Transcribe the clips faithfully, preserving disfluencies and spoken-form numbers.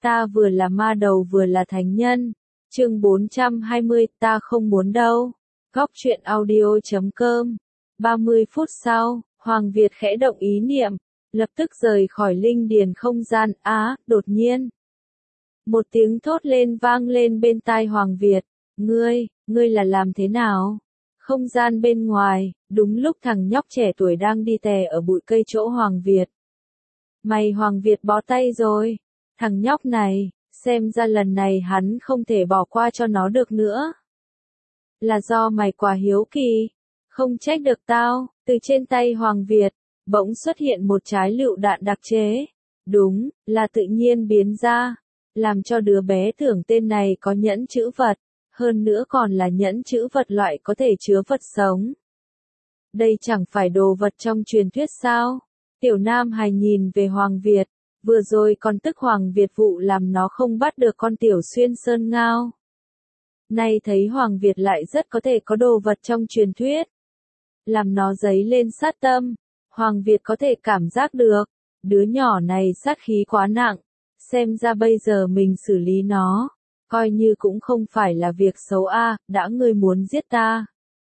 Ta vừa là ma đầu vừa là thánh nhân. Chương bốn trăm hai mươi, ta không muốn đâu. Góc truyện audio chấm com. ba mươi phút sau, Hoàng Việt khẽ động ý niệm, lập tức rời khỏi linh điền không gian. Á, đột nhiên. Một tiếng thốt lên vang lên bên tai Hoàng Việt. Ngươi, ngươi là làm thế nào? Không gian bên ngoài, đúng lúc thằng nhóc trẻ tuổi đang đi tè ở bụi cây chỗ Hoàng Việt. Mày Hoàng Việt bó tay rồi. Thằng nhóc này, xem ra lần này hắn không thể bỏ qua cho nó được nữa. Là do mày quá hiếu kỳ. Không trách được tao. Từ trên tay Hoàng Việt, bỗng xuất hiện một trái lựu đạn đặc chế. Đúng, là tự nhiên biến ra. Làm cho đứa bé tưởng tên này có nhẫn chữ vật. Hơn nữa còn là nhẫn chữ vật loại có thể chứa vật sống. Đây chẳng phải đồ vật trong truyền thuyết sao? Tiểu Nam Hài nhìn về Hoàng Việt, vừa rồi còn tức Hoàng Việt vụ làm nó không bắt được con Tiểu Xuyên Sơn Ngao. Nay thấy Hoàng Việt lại rất có thể có đồ vật trong truyền thuyết. Làm nó dấy lên sát tâm, Hoàng Việt có thể cảm giác được, đứa nhỏ này sát khí quá nặng, xem ra bây giờ mình xử lý nó. Coi như cũng không phải là việc xấu a, à, đã ngươi muốn giết ta.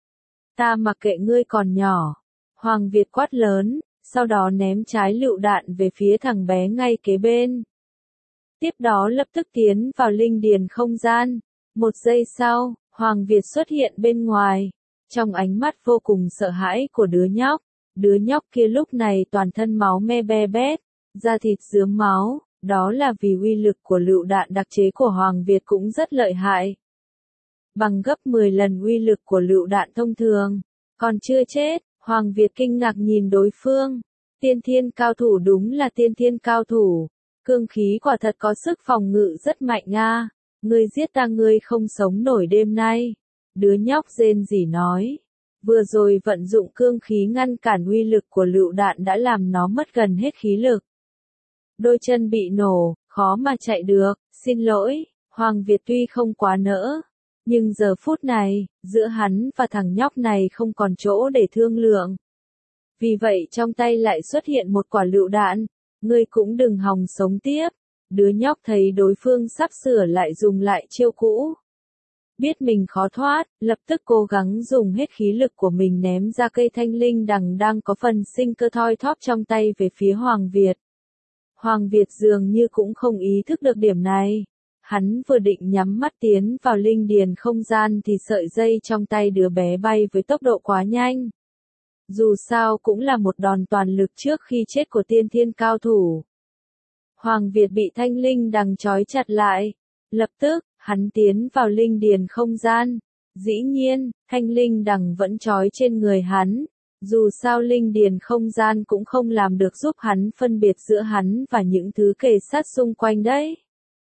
Ta mặc kệ ngươi còn nhỏ. Hoàng Việt quát lớn, sau đó ném trái lựu đạn về phía thằng bé ngay kế bên. Tiếp đó lập tức tiến vào linh điền không gian. Một giây sau, Hoàng Việt xuất hiện bên ngoài. Trong ánh mắt vô cùng sợ hãi của đứa nhóc. Đứa nhóc kia lúc này toàn thân máu me be bét, da thịt rướm máu. Đó là vì uy lực của lựu đạn đặc chế của Hoàng Việt cũng rất lợi hại. Bằng gấp mười lần uy lực của lựu đạn thông thường. Còn chưa chết, Hoàng Việt kinh ngạc nhìn đối phương. Tiên thiên cao thủ đúng là tiên thiên cao thủ. Cương khí quả thật có sức phòng ngự rất mạnh a. Ngươi giết ta ngươi không sống nổi đêm nay. Đứa nhóc rên rỉ nói. Vừa rồi vận dụng cương khí ngăn cản uy lực của lựu đạn đã làm nó mất gần hết khí lực. Đôi chân bị nổ, khó mà chạy được, xin lỗi, Hoàng Việt tuy không quá nỡ. Nhưng giờ phút này, giữa hắn và thằng nhóc này không còn chỗ để thương lượng. Vì vậy trong tay lại xuất hiện một quả lựu đạn, ngươi cũng đừng hòng sống tiếp. Đứa nhóc thấy đối phương sắp sửa lại dùng lại chiêu cũ. Biết mình khó thoát, lập tức cố gắng dùng hết khí lực của mình ném ra cây thanh linh đằng đang có phần sinh cơ thoi thóp trong tay về phía Hoàng Việt. Hoàng Việt dường như cũng không ý thức được điểm này. Hắn vừa định nhắm mắt tiến vào linh điền không gian thì sợi dây trong tay đứa bé bay với tốc độ quá nhanh. Dù sao cũng là một đòn toàn lực trước khi chết của tiên thiên cao thủ. Hoàng Việt bị thanh linh đằng trói chặt lại. Lập tức, hắn tiến vào linh điền không gian. Dĩ nhiên, thanh linh đằng vẫn trói trên người hắn. Dù sao linh điền không gian cũng không làm được giúp hắn phân biệt giữa hắn và những thứ kề sát xung quanh đấy.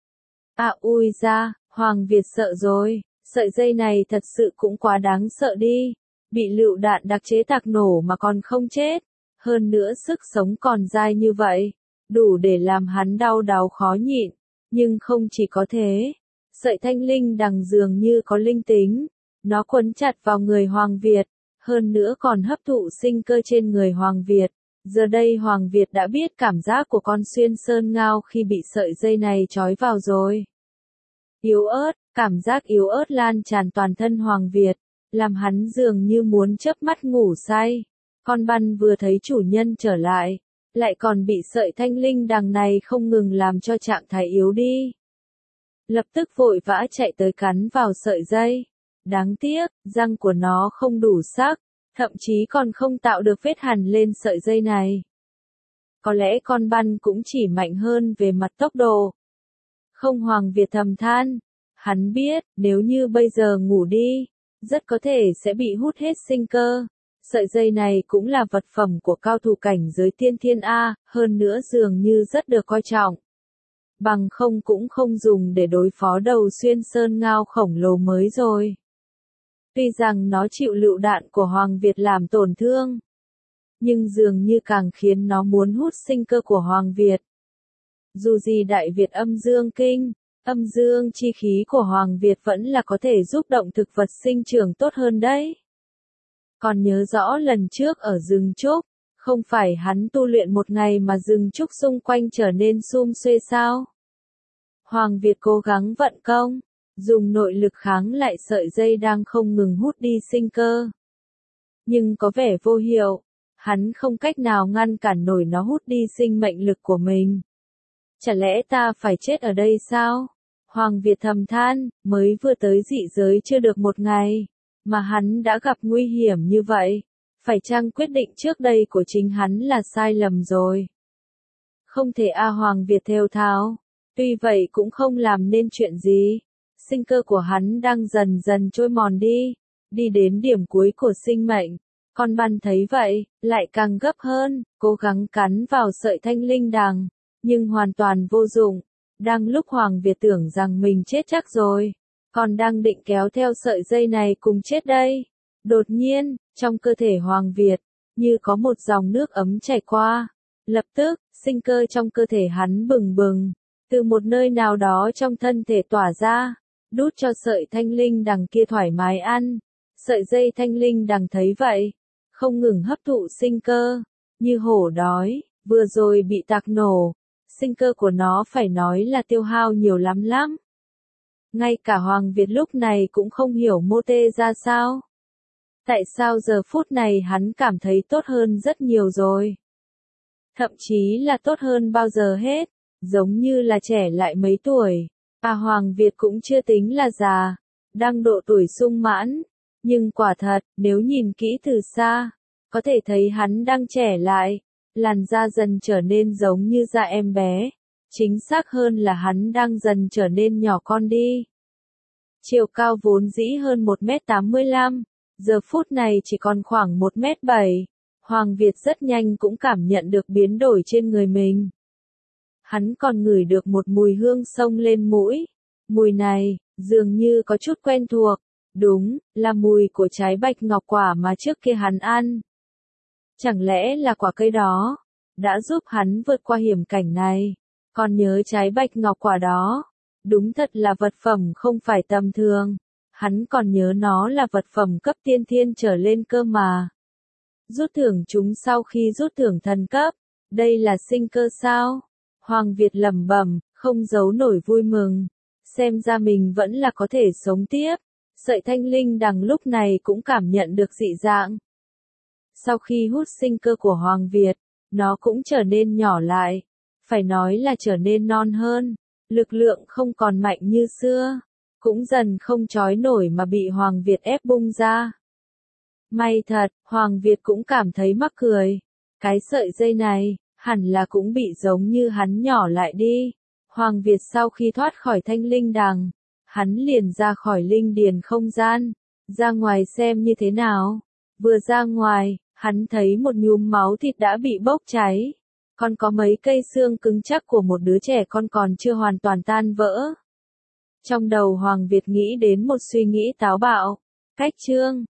À ui ra, Hoàng Việt sợ rồi, sợi dây này thật sự cũng quá đáng sợ đi. Bị lựu đạn đặc chế tạc nổ mà còn không chết. Hơn nữa sức sống còn dai như vậy, đủ để làm hắn đau đáu khó nhịn. Nhưng không chỉ có thế, sợi thanh linh đằng dường như có linh tính. Nó quấn chặt vào người Hoàng Việt. Hơn nữa còn hấp thụ sinh cơ trên người Hoàng Việt. Giờ đây Hoàng Việt đã biết cảm giác của con Xuyên Sơn Ngao khi bị sợi dây này trói vào rồi. Yếu ớt, cảm giác yếu ớt lan tràn toàn thân Hoàng Việt, làm hắn dường như muốn chớp mắt ngủ say. Con băn vừa thấy chủ nhân trở lại, lại còn bị sợi thanh linh đằng này không ngừng làm cho trạng thái yếu đi. Lập tức vội vã chạy tới cắn vào sợi dây. Đáng tiếc, răng của nó không đủ sắc, thậm chí còn không tạo được vết hằn lên sợi dây này. Có lẽ con băn cũng chỉ mạnh hơn về mặt tốc độ. Không, Hoàng Việt thầm than. Hắn biết, nếu như bây giờ ngủ đi, rất có thể sẽ bị hút hết sinh cơ. Sợi dây này cũng là vật phẩm của cao thủ cảnh giới tiên thiên A, hơn nữa dường như rất được coi trọng. Bằng không cũng không dùng để đối phó đầu Xuyên Sơn Ngao khổng lồ mới rồi. Tuy rằng nó chịu lựu đạn của Hoàng Việt làm tổn thương, nhưng dường như càng khiến nó muốn hút sinh cơ của Hoàng Việt. Dù gì Đại Việt âm dương kinh, âm dương chi khí của Hoàng Việt vẫn là có thể giúp động thực vật sinh trưởng tốt hơn đấy. Còn nhớ rõ lần trước ở rừng trúc, không phải hắn tu luyện một ngày mà rừng trúc xung quanh trở nên sum xuê sao? Hoàng Việt cố gắng vận công, dùng nội lực kháng lại sợi dây đang không ngừng hút đi sinh cơ. Nhưng có vẻ vô hiệu, hắn không cách nào ngăn cản nổi nó hút đi sinh mệnh lực của mình. Chả lẽ ta phải chết ở đây sao? Hoàng Việt thầm than, mới vừa tới dị giới chưa được một ngày, mà hắn đã gặp nguy hiểm như vậy. Phải chăng quyết định trước đây của chính hắn là sai lầm rồi? Không thể a Hoàng Việt thều thào, tuy vậy cũng không làm nên chuyện gì. Sinh cơ của hắn đang dần dần trôi mòn đi, đi đến điểm cuối của sinh mệnh. Con băn thấy vậy, lại càng gấp hơn, cố gắng cắn vào sợi thanh linh đằng, nhưng hoàn toàn vô dụng. Đang lúc Hoàng Việt tưởng rằng mình chết chắc rồi, còn đang định kéo theo sợi dây này cùng chết đây. Đột nhiên, trong cơ thể Hoàng Việt, như có một dòng nước ấm chảy qua. Lập tức, sinh cơ trong cơ thể hắn bừng bừng, từ một nơi nào đó trong thân thể tỏa ra, đút cho sợi thanh linh đằng kia thoải mái ăn. Sợi dây thanh linh đằng thấy vậy, không ngừng hấp thụ sinh cơ, như hổ đói, vừa rồi bị tạc nổ. Sinh cơ của nó phải nói là tiêu hao nhiều lắm lắm. Ngay cả Hoàng Việt lúc này cũng không hiểu mô tê ra sao. Tại sao giờ phút này hắn cảm thấy tốt hơn rất nhiều rồi. Thậm chí là tốt hơn bao giờ hết, giống như là trẻ lại mấy tuổi. À Hoàng Việt cũng chưa tính là già, đang độ tuổi sung mãn. Nhưng quả thật, nếu nhìn kỹ từ xa, có thể thấy hắn đang trẻ lại. Làn da dần trở nên giống như da em bé. Chính xác hơn là hắn đang dần trở nên nhỏ con đi. Chiều cao vốn dĩ hơn một mét tám mươi lăm, giờ phút này chỉ còn khoảng một mét bảy. Hoàng Việt rất nhanh cũng cảm nhận được biến đổi trên người mình. Hắn còn ngửi được một mùi hương xông lên mũi. Mùi này, dường như có chút quen thuộc. Đúng, là mùi của trái bạch ngọc quả mà trước kia hắn ăn. Chẳng lẽ là quả cây đó đã giúp hắn vượt qua hiểm cảnh này? Còn nhớ trái bạch ngọc quả đó, đúng thật là vật phẩm không phải tầm thường. Hắn còn nhớ nó là vật phẩm cấp tiên thiên trở lên cơ mà. Rút thưởng chúng sau khi rút thưởng thần cấp, đây là sinh cơ sao? Hoàng Việt lẩm bẩm, không giấu nổi vui mừng. Xem ra mình vẫn là có thể sống tiếp. Sợi thanh linh đằng lúc này cũng cảm nhận được dị dạng. Sau khi hút sinh cơ của Hoàng Việt, nó cũng trở nên nhỏ lại. Phải nói là trở nên non hơn. Lực lượng không còn mạnh như xưa. Cũng dần không trói nổi mà bị Hoàng Việt ép bung ra. May thật, Hoàng Việt cũng cảm thấy mắc cười. Cái sợi dây này, hẳn là cũng bị giống như hắn nhỏ lại đi. Hoàng Việt sau khi thoát khỏi thanh linh đằng, hắn liền ra khỏi linh điền không gian, ra ngoài xem như thế nào. Vừa ra ngoài, hắn thấy một nhúm máu thịt đã bị bốc cháy. Còn có mấy cây xương cứng chắc của một đứa trẻ con còn chưa hoàn toàn tan vỡ. Trong đầu Hoàng Việt nghĩ đến một suy nghĩ táo bạo. Cách chương